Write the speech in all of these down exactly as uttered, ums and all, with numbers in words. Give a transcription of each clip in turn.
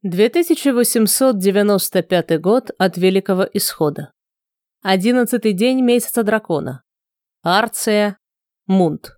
две тысячи восемьсот девяносто пятый год от Великого Исхода. Одиннадцатый день месяца дракона. Арция. Мунт.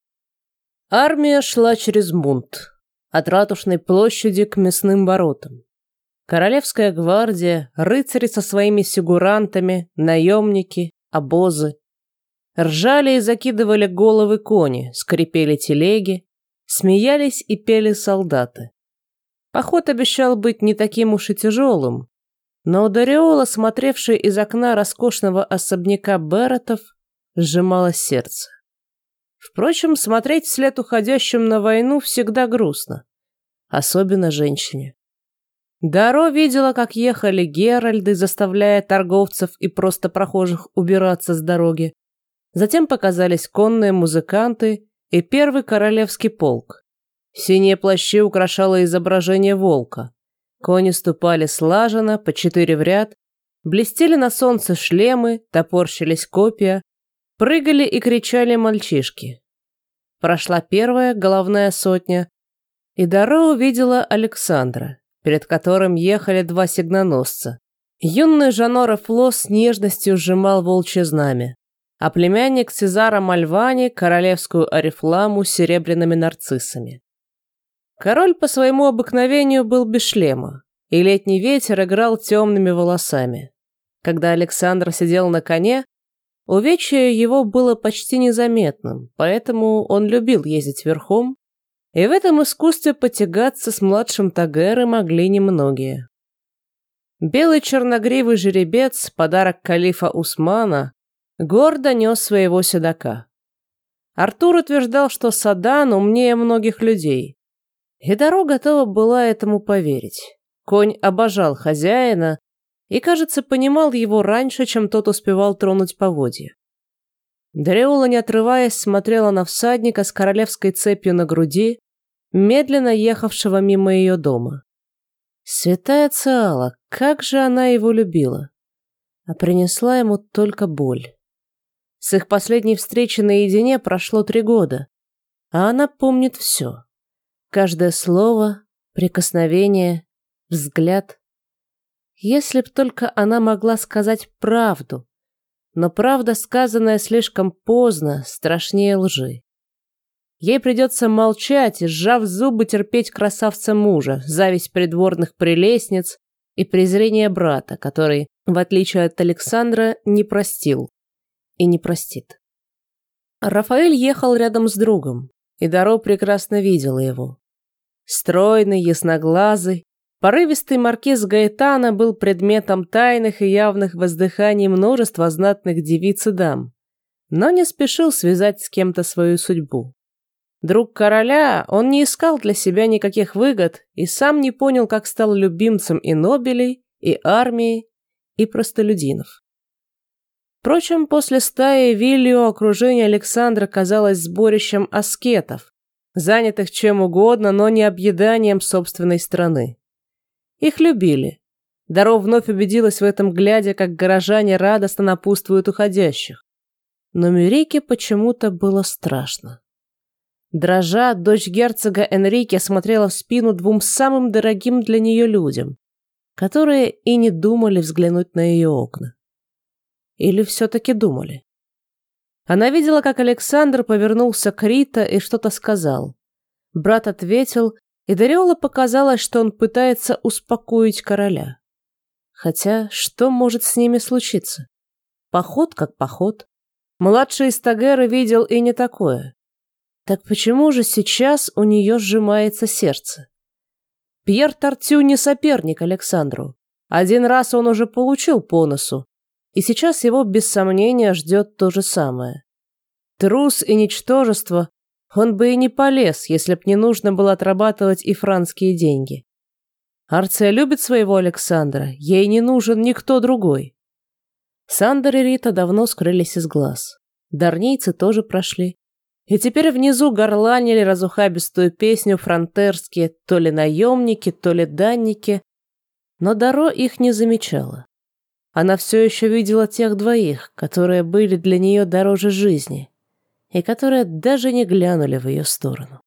Армия шла через Мунт, от Ратушной площади к Мясным воротам. Королевская гвардия, рыцари со своими сигурантами, наемники, обозы. Ржали и закидывали головы кони, скрипели телеги, смеялись и пели солдаты. Поход обещал быть не таким уж и тяжелым, но у Дариола, смотревшей из окна роскошного особняка Берретов, сжималось сердце. Впрочем, смотреть вслед уходящим на войну всегда грустно, особенно женщине. Даро видела, как ехали геральды, заставляя торговцев и просто прохожих убираться с дороги. Затем показались конные музыканты и первый королевский полк. Синие плащи украшало изображение волка. Кони ступали слаженно, по четыре в ряд, блестели на солнце шлемы, топорщились копья, прыгали и кричали мальчишки. Прошла первая головная сотня, и Даро увидела Александра, перед которым ехали два сигноносца. Юный Жанора Фло с нежностью сжимал волчье знамя, а племянник Сезара Мальвани – королевскую орифламу с серебряными нарциссами. Король по своему обыкновению был без шлема, и летний ветер играл темными волосами. Когда Александр сидел на коне, увечье его было почти незаметным, поэтому он любил ездить верхом, и в этом искусстве потягаться с младшим Тагеры могли немногие. Белый черногривый жеребец, подарок калифа Усмана, гордо нес своего седока. Артур утверждал, что Садан умнее многих людей, и Даро готова была этому поверить. Конь обожал хозяина и, кажется, понимал его раньше, чем тот успевал тронуть поводья. Дариола, не отрываясь, смотрела на всадника с королевской цепью на груди, медленно ехавшего мимо ее дома. Святая Циала, как же она его любила, а принесла ему только боль. С их последней встречи наедине прошло три года, а она помнит все. Каждое слово, прикосновение, взгляд. Если б только она могла сказать правду, но правда, сказанная слишком поздно, страшнее лжи. Ей придется молчать и, сжав зубы, терпеть красавца мужа, зависть придворных прелестниц и презрение брата, который, в отличие от Александра, не простил и не простит. Рафаэль ехал рядом с другом, и Даро прекрасно видела его. Стройный, ясноглазый, порывистый маркиз Гаэтана был предметом тайных и явных воздыханий множества знатных девиц и дам, но не спешил связать с кем-то свою судьбу. Друг короля, он не искал для себя никаких выгод и сам не понял, как стал любимцем и нобелей, и армии, и простолюдинов. Впрочем, после стаи Виллио окружение Александра казалось сборищем аскетов, занятых чем угодно, но не объеданием собственной страны. Их любили. Даро вновь убедилась в этом, глядя, как горожане радостно напутствуют уходящих. Но Мюрике почему-то было страшно. Дрожа, дочь герцога Энрике смотрела в спину двум самым дорогим для нее людям, которые и не думали взглянуть на ее окна. Или все-таки думали? Она видела, как Александр повернулся к Рита и что-то сказал. Брат ответил, и Дариола показалось, что он пытается успокоить короля. Хотя, что может с ними случиться? Поход как поход. Младший из Тагеры видел и не такое. Так почему же сейчас у нее сжимается сердце? Пьер Тартю не соперник Александру. Один раз он уже получил по носу, и сейчас его без сомнения ждет то же самое. Трус и ничтожество, он бы и не полез, если б не нужно было отрабатывать и францкие деньги. Арция любит своего Александра, ей не нужен никто другой. Сандер и Рита давно скрылись из глаз. Дарнийцы тоже прошли. И теперь внизу горланили разухабистую песню фронтерские то ли наемники, то ли данники, но Даро их не замечала. Она все еще видела тех двоих, которые были для нее дороже жизни, и которые даже не глянули в ее сторону.